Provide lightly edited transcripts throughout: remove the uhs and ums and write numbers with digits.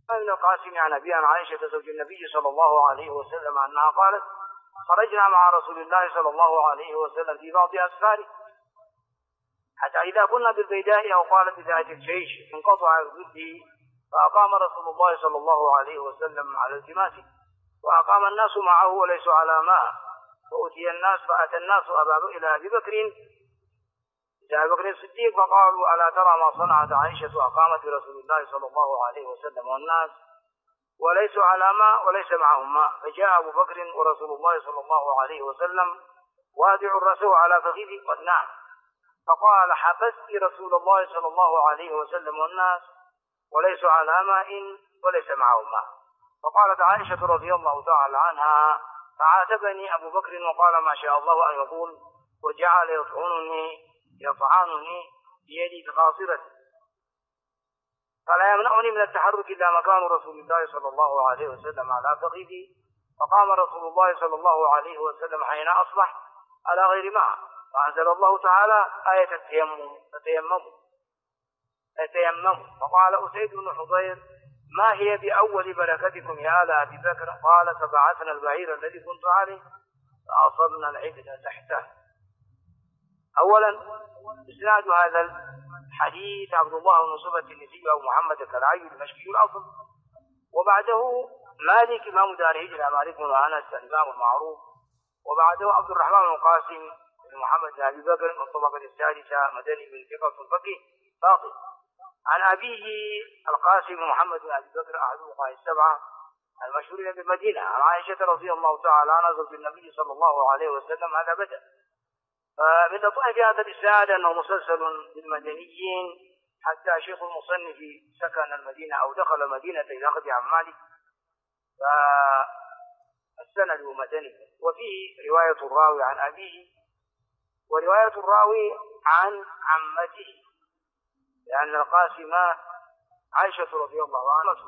ابن القاسم عن أبي عن عائشة زوج النبي صلى الله عليه وسلم أنها قالت: خرجنا مع رسول الله صلى الله عليه وسلم في بعض أسفاره حتى إذا كنا بالبيداء أو قالت بذات الجيش انقطع ضده، فأقام رسول الله صلى الله عليه وسلم على التماسه، وأقام الناس معه وليسوا على ماء، فأتى الناس إلى أبي بكر الصديق فقالوا: ألا ترى ما صنعت عائشة أقامت برسول الله صلى الله عليه وسلم والناس وليسوا على ماء وليس معهم ماء. فجاء أبو بكر ورسول الله صلى الله عليه وسلم وادع رأسه على فخذه قد نام، فقال: حبست رسول الله صلى الله عليه وسلم والناس وليسوا على ماء وليس معهم ماء. فقالت عائشة رضي الله تعالى عنها: فعاتبني أبو بكر وقال ما شاء الله أن يقول، وجعل يطعنني بيدي بخاصرتي، فلا يمنعني من التحرك إلا مكان رسول الله صلى الله عليه وسلم على فخذي. فقام رسول الله صلى الله عليه وسلم حين أصبح على غير ماء، فأنزل الله تعالى آية فتيمموا. فقال أسيد بن حضير: ما هي بأول بركتكم يا آل أبي بكر؟ قال: فبعثنا البعير الذي كنت عليه فأصبنا العبد تحته. أولا إسناد هذا الحديث عبد الله بن صبة التنيسي أو محمد الكلعي المشكي الأصل، وبعده مالك إمام دار هجرة مالك بن أنس الإمام المعروف، وبعده عبد الرحمن بن قاسم بن محمد بن أبي بكر من الطبقة السادسة مدني بن ثقة الفقيه فاقد، عن أبيه القاسم بن محمد بن أبي بكر أحد الفقهاء السبعة المشهورين بالمدينة، عن عائشة رضي الله تعالى عنها زوج النبي صلى الله عليه وسلم. هذا بدأ. فمن لطائف هذا الإسناد أنه مسلسل بالمدنيين حتى شيخ المصنف سكن المدينة أو دخل المدينة للأخذ عن مالك، فالسند مدني، وفيه رواية الراوي عن أبيه ورواية الراوي عن عمته، لأن القاسم عائشة رضي الله عنها.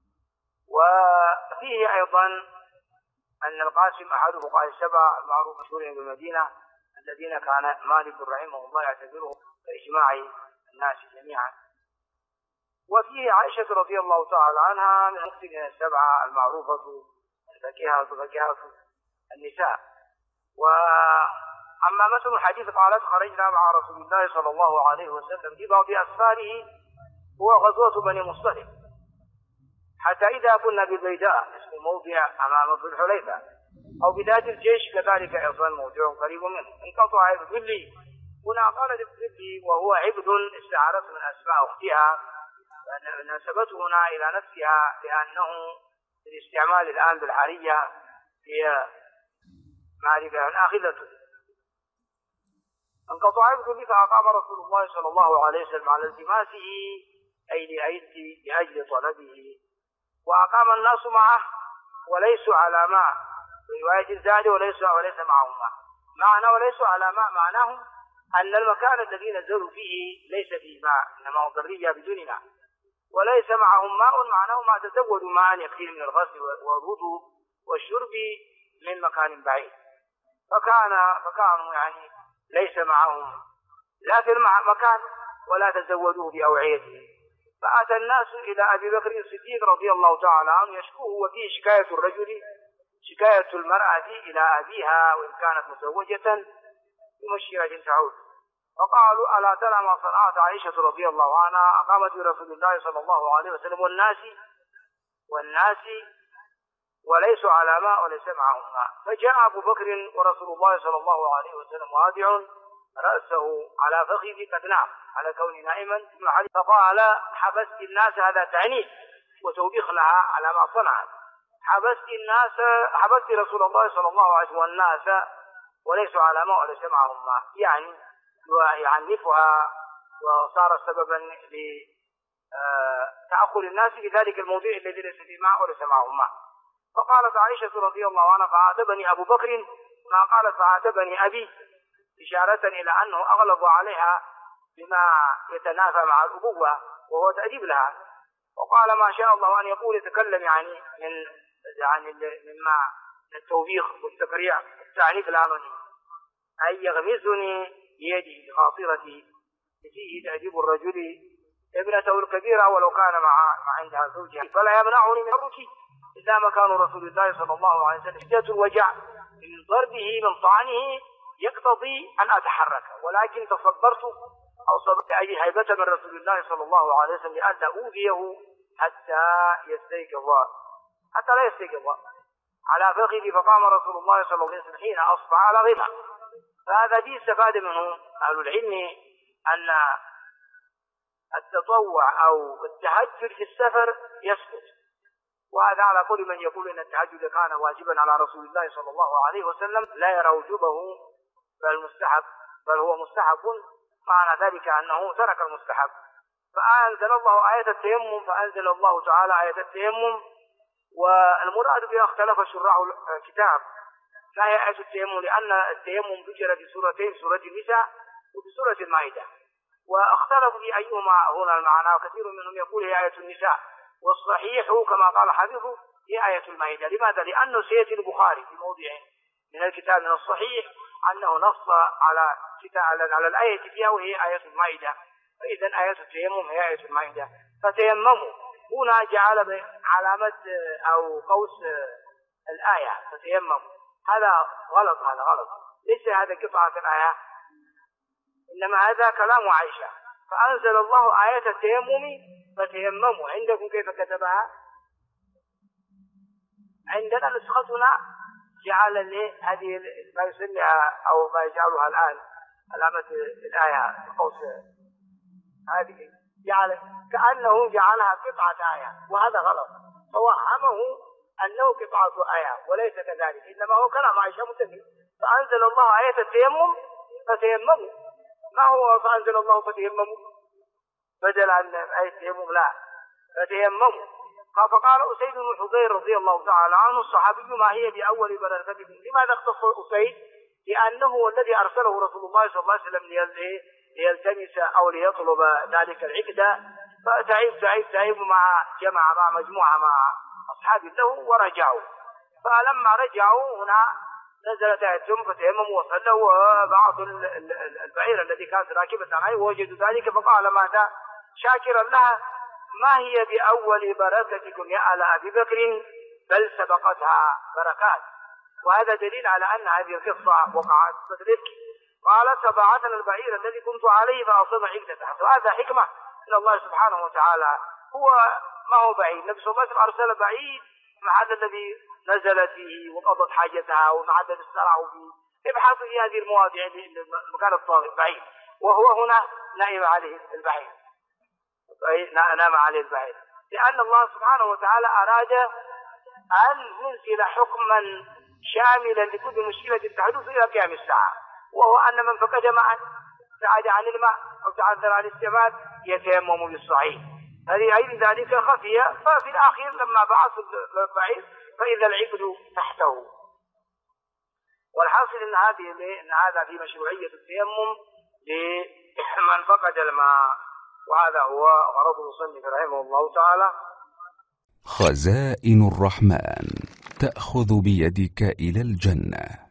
وفيه أيضا أن القاسم أحد الفقهاء السبعة المعروف مشهورين بالمدينة الذين كان مالك رحمه الله يعتبره كإجماع الناس جميعا. وفيه عائشة رضي الله تعالى عنها من المكثرين السبعة المعروفة فكهة النساء. وأما مثل الحديث قالت: خرجنا مع رسول الله صلى الله عليه وسلم في بعض أسفاره هو غزوة بني مصطلق حتى إذا كنا بالبيداء اسم موضع أمام ذو الحليفة أو بذات الجيش كذلك أيضا موضع قريب منه انقطع الظل. هنا قالت الظل وهو عبد استعارته من أسماء أختها، نسبته هنا إلى نفسها لأنه الاستعمال الآن بالحرية هي معرفة آخذته. انقطع الظل فأقام رسول الله صلى الله عليه وسلم على التماسه أي لأجل طلبه، وأقام الناس معه وليسوا على ماء، رواية الزاد وليس معهم ماء. معنى وليسوا على ماء معناه أن المكان الذي نزلوا فيه ليس فيه ماء، إنما ضرية بدون ماء، وليس معهم ماء معناه ما تزودوا ماء يكفيه من الغسل والوضوء والشرب من مكان بعيد، فكانوا يعني ليس معهم لا في المكان ولا تزودوه بأوعيته. فأتى الناس إلى أبي بكر الصديق رضي الله تعالى عنه يشكوه، وفيه شكاية المرأة إلى أبيها وإن كانت مزوجة بمشيرة تعود. فقالوا: ألا ترى ما صنعت عائشة رضي الله عنها أقامت برسول الله صلى الله عليه وسلم والناس وليسوا على ماء وليس معهم ماء. فجاء أبو بكر ورسول الله صلى الله عليه وسلم وادع رأسه على فخذه قد نام على كون نائما، فقال: حبست الناس. هذا تعنيف وتوبيخ لها على ما صنعت. حبست رسول الله صلى الله عليه وسلم والناس وليسوا على ماء وليس معهم ماء، يعني يعنفها وصار سببا لتأخر الناس في ذلك الموضوع الذي ليس فيه ماء وليس معهم ماء. فقالت عائشة رضي الله عنها: فعاتبني أبو بكر ما قالت فعاتبني أبي، إشارة إلى أنه أغلب عليها بما يتنافى مع الأبوة وهو تأديب لها. وقال: ما شاء الله أن يقول يتكلم يعني مما التوبيخ والتكريع التعنيف الآنوني، أي يغمزني بيده بخاطرتي فيه تأديب الرجل ابنته الكبيرة ولو كان مع عندها زوجها، فلا يمنعني من الركي إلا مكان رسول الله صلى الله عليه وسلم. شدة الوجع من ضربه من طعنه يقتضي أن أتحرك، ولكن تصبرت أو صبرت أي هيبة من رسول الله صلى الله عليه وسلم لأن أوذيه حتى لا يستيقظ على فخذي، فقام رسول الله صلى الله عليه وسلم حين أصبح على غيبة. فهذا دي استفاد منه أهل العلم أن التطوع أو التهجد في السفر يسقط، وهذا على قول من يقول أن التهجد كان واجبا على رسول الله صلى الله عليه وسلم لا يرى وجوبه بل هو مستحب، معنى ذلك أنه ترك المستحب. فأنزل الله آية التيمم، فأنزل الله تعالى آية التيمم، والمراد بها اختلف شراح الكتاب ما هي آية التيمم، لأن التيمم ذكر في سورتين، سورة النساء وفي سورة المائدة، واختلفوا في أيهما هنا المعنى، وكثير منهم يقول هي آية النساء، والصحيح كما قال حافظه هي آية المائدة. لماذا؟ لأنه سيأتي البخاري في موضع من الكتاب من الصحيح أنه نص على الآية فيها وهي آية المائدة، فإذا آية التيمم هي آية المائدة. فتيمموا هنا جعل علامة أو قوس الآية فتيمموا، هذا غلط، ليس هذا قطعة الآية، إنما هذا كلام عائشة. فأنزل الله آية التيمم فتيمموا. عندكم كيف كتبها؟ عندنا نسختنا جعل هذه ما يسميها أو ما يجعلها الآن علامة الآية قوس، هذه جعل كأنه جعلها قطعة آية، وهذا غلط، فوهمه أنه قطعة آية وليس كذلك، إنما هو كلام عائشة متفق. فأنزل الله آية التيمم فتيمموا، ما هو فأنزل الله فتيمموا بدل عن آية التيمم؟ لا، فتيمموا. فقال أسيد بن حضير رضي الله تعالى عنه الصحابي ما هي بأول بركتكم. لماذا اختص أسيد؟ لأنه هو الذي أرسله رسول الله صلى الله عليه وسلم ليلتمس أو ليطلب ذلك العقد، فتعب مع مجموعة مع أصحاب له ورجعوا. فلما رجعوا هنا نزلت آية فتيمموا وصلوا، وبعض البعير الذي كانت راكبة عليه ووجدوا ذلك، فقال ماذا شاكرا لها ما هي بأول بركتكم يا آل أبي بكر بل سبقتها بركات. وهذا دليل على أن هذه القصة وقعت بذلك. قال فبعثنا البعير الذي كنت عليه فأصبنا عقدته. فهذا حكمة من الله سبحانه وتعالى، هو ما هو بعيد، النبي صلى الله عليه وسلم أرسل بعيد مع هذا الذي نزلت فيه وقضت حاجتها ومع هذا استرعوا فيه. ابحثوا في هذه المواضع المكان الطاغي بعيد، وهو هنا نائم عليه البعير، نام عليه البعير، لأن الله سبحانه وتعالى أراد أن ينزل حكما شاملا لكل مشكلة تحدث إلى قيام الساعة، وهو أن من فقد ماء ابتعد عن الماء أو تعذر عن الاستعمال يتيمم بالصحيح. هذه أيضا ذلك خفية. ففي الأخير لما بعثوا البعير فإذا العقد تحته. والحاصل أن هذا في مشروعية التيمم لمن فقد الماء، وهذا هو غرض المصنف رحمه الله تعالى. خزائن الرحمن تأخذ بيدك إلى الجنة.